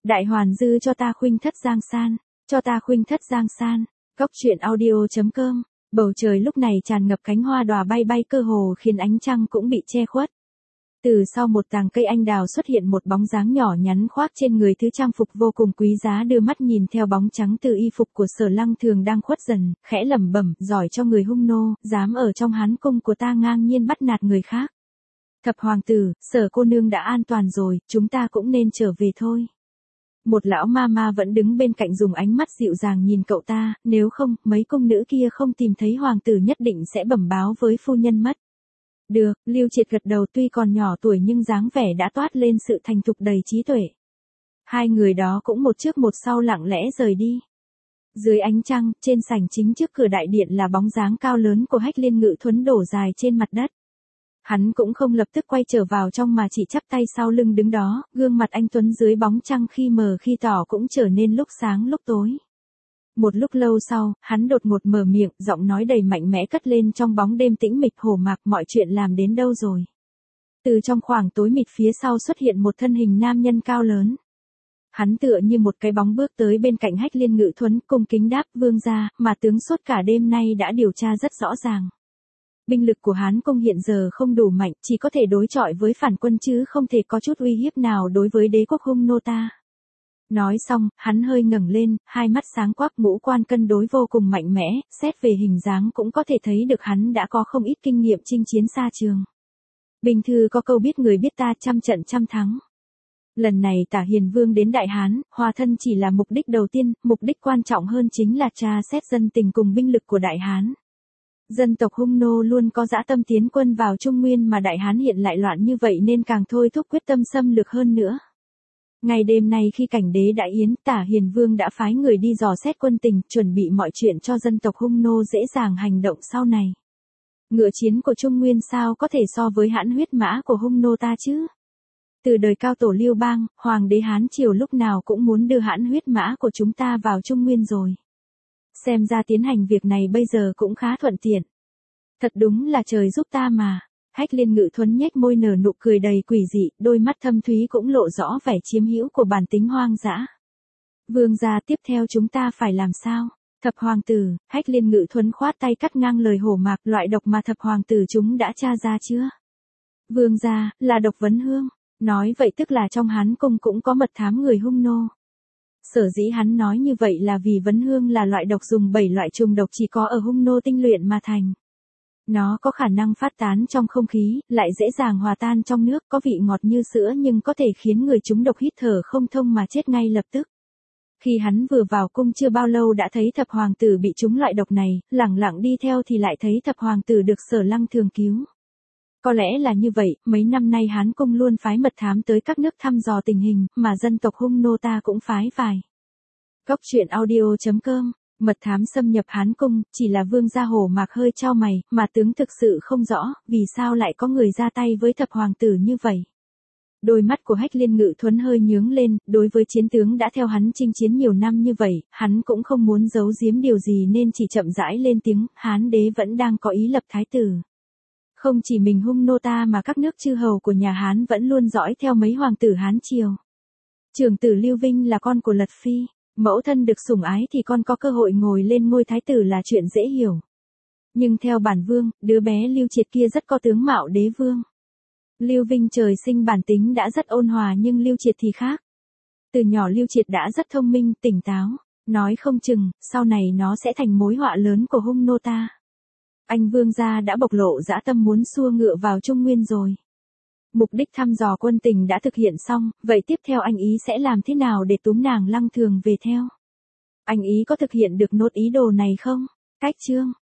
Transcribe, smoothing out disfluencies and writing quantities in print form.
Đại Hoàn Dư cho ta khuynh thất giang san, cho ta khuynh thất giang san. Góc truyện audio.com. Bầu trời lúc này tràn ngập cánh hoa đóa bay bay cơ hồ khiến ánh trăng cũng bị che khuất. Từ sau một tàng cây anh đào xuất hiện một bóng dáng nhỏ nhắn khoác trên người thứ trang phục vô cùng quý giá, đưa mắt nhìn theo bóng trắng từ y phục của Sở Lăng Thường đang khuất dần, khẽ lẩm bẩm, giỏi cho người hung nô, dám ở trong hán cung của ta ngang nhiên bắt nạt người khác. Thập hoàng tử, Sở cô nương đã an toàn rồi, chúng ta cũng nên trở về thôi. Một lão ma ma vẫn đứng bên cạnh dùng ánh mắt dịu dàng nhìn cậu ta, nếu không, mấy cung nữ kia không tìm thấy hoàng tử nhất định sẽ bẩm báo với phu nhân mất. Được, Lưu Triệt gật đầu, tuy còn nhỏ tuổi nhưng dáng vẻ đã toát lên sự thành thục đầy trí tuệ. Hai người đó cũng một trước một sau lặng lẽ rời đi. Dưới ánh trăng, trên sảnh chính trước cửa đại điện là bóng dáng cao lớn của Hách Liên Ngự Thuấn đổ dài trên mặt đất. Hắn cũng không lập tức quay trở vào trong mà chỉ chắp tay sau lưng đứng đó, gương mặt anh tuấn dưới bóng trăng khi mờ khi tỏ cũng trở nên lúc sáng lúc tối. Một lúc lâu sau, hắn đột ngột mở miệng, giọng nói đầy mạnh mẽ cất lên trong bóng đêm tĩnh mịch Hổ Mạc, mọi chuyện làm đến đâu rồi? Từ trong khoảng tối mịt phía sau xuất hiện một thân hình nam nhân cao lớn. Hắn tựa như một cái bóng bước tới bên cạnh Hách Liên Ngự Thuấn, cung kính đáp, vương gia, mà tướng suốt cả đêm nay đã điều tra rất rõ ràng. Binh lực của Hán Cung hiện giờ không đủ mạnh, chỉ có thể đối chọi với phản quân chứ không thể có chút uy hiếp nào đối với đế quốc hung nô ta. Nói xong, hắn hơi ngẩng lên, hai mắt sáng quắc, ngũ quan cân đối vô cùng mạnh mẽ, xét về hình dáng cũng có thể thấy được hắn đã có không ít kinh nghiệm chinh chiến xa trường. Bình thư có câu biết người biết ta, trăm trận trăm thắng. Lần này Tả Hiền Vương đến Đại Hán, hòa thân chỉ là mục đích đầu tiên, mục đích quan trọng hơn chính là tra xét dân tình cùng binh lực của Đại Hán. Dân tộc hung nô luôn có dã tâm tiến quân vào Trung Nguyên mà Đại Hán hiện lại loạn như vậy nên càng thôi thúc quyết tâm xâm lược hơn nữa. Ngày đêm nay khi cảnh đế đại yến, Tả Hiền Vương đã phái người đi dò xét quân tình, chuẩn bị mọi chuyện cho dân tộc hung nô dễ dàng hành động sau này. Ngựa chiến của Trung Nguyên sao có thể so với hãn huyết mã của hung nô ta chứ? Từ đời cao tổ Liêu Bang, Hoàng đế Hán Triều lúc nào cũng muốn đưa hãn huyết mã của chúng ta vào Trung Nguyên rồi. Xem ra tiến hành việc này bây giờ cũng khá thuận tiện. Thật đúng là trời giúp ta mà. Hách Liên Ngự Thuấn nhếch môi nở nụ cười đầy quỷ dị, đôi mắt thâm thúy cũng lộ rõ vẻ chiếm hữu của bản tính hoang dã. Vương gia, tiếp theo chúng ta phải làm sao? Thập hoàng tử, Hách Liên Ngự Thuấn khoát tay cắt ngang lời Hổ Mạc, loại độc mà thập hoàng tử chúng đã tra ra chưa? Vương gia, là độc vấn hương. Nói vậy tức là trong Hán Cung cũng có mật thám người hung nô. Sở dĩ hắn nói như vậy là vì vấn hương là loại độc dùng 7 loại trùng độc chỉ có ở hung nô tinh luyện mà thành. Nó có khả năng phát tán trong không khí, lại dễ dàng hòa tan trong nước, có vị ngọt như sữa nhưng có thể khiến người trúng độc hít thở không thông mà chết ngay lập tức. Khi hắn vừa vào cung chưa bao lâu đã thấy thập hoàng tử bị trúng loại độc này, lẳng lặng đi theo thì lại thấy thập hoàng tử được Sở Lăng Thường cứu. Có lẽ là như vậy, mấy năm nay Hán Cung luôn phái mật thám tới các nước thăm dò tình hình, mà dân tộc hung nô ta cũng phái vài. Góc truyện audio.com. Mật thám xâm nhập Hán Cung, chỉ là vương gia Hổ Mạc hơi chau mày, mà tướng thực sự không rõ, vì sao lại có người ra tay với thập hoàng tử như vậy. Đôi mắt của Hách Liên Ngự Thuấn hơi nhướng lên, đối với chiến tướng đã theo hắn chinh chiến nhiều năm như vậy, hắn cũng không muốn giấu giếm điều gì nên chỉ chậm rãi lên tiếng, Hán đế vẫn đang có ý lập thái tử. Không chỉ mình hung nô ta mà các nước chư hầu của nhà Hán vẫn luôn dõi theo mấy hoàng tử Hán Triều. Trưởng tử Lưu Vinh là con của Lật Phi. Mẫu thân được sủng ái thì con có cơ hội ngồi lên ngôi thái tử là chuyện dễ hiểu. Nhưng theo bản vương, đứa bé Lưu Triệt kia rất có tướng mạo đế vương. Lưu Vinh trời sinh bản tính đã rất ôn hòa nhưng Lưu Triệt thì khác. Từ nhỏ Lưu Triệt đã rất thông minh, tỉnh táo. Nói không chừng, sau này nó sẽ thành mối họa lớn của hung nô ta. Anh vương gia đã bộc lộ dã tâm muốn xua ngựa vào Trung Nguyên rồi. Mục đích thăm dò quân tình đã thực hiện xong, vậy tiếp theo anh ý sẽ làm thế nào để túm nàng Lăng Thường về theo? Anh ý có thực hiện được nốt ý đồ này không? Cách chương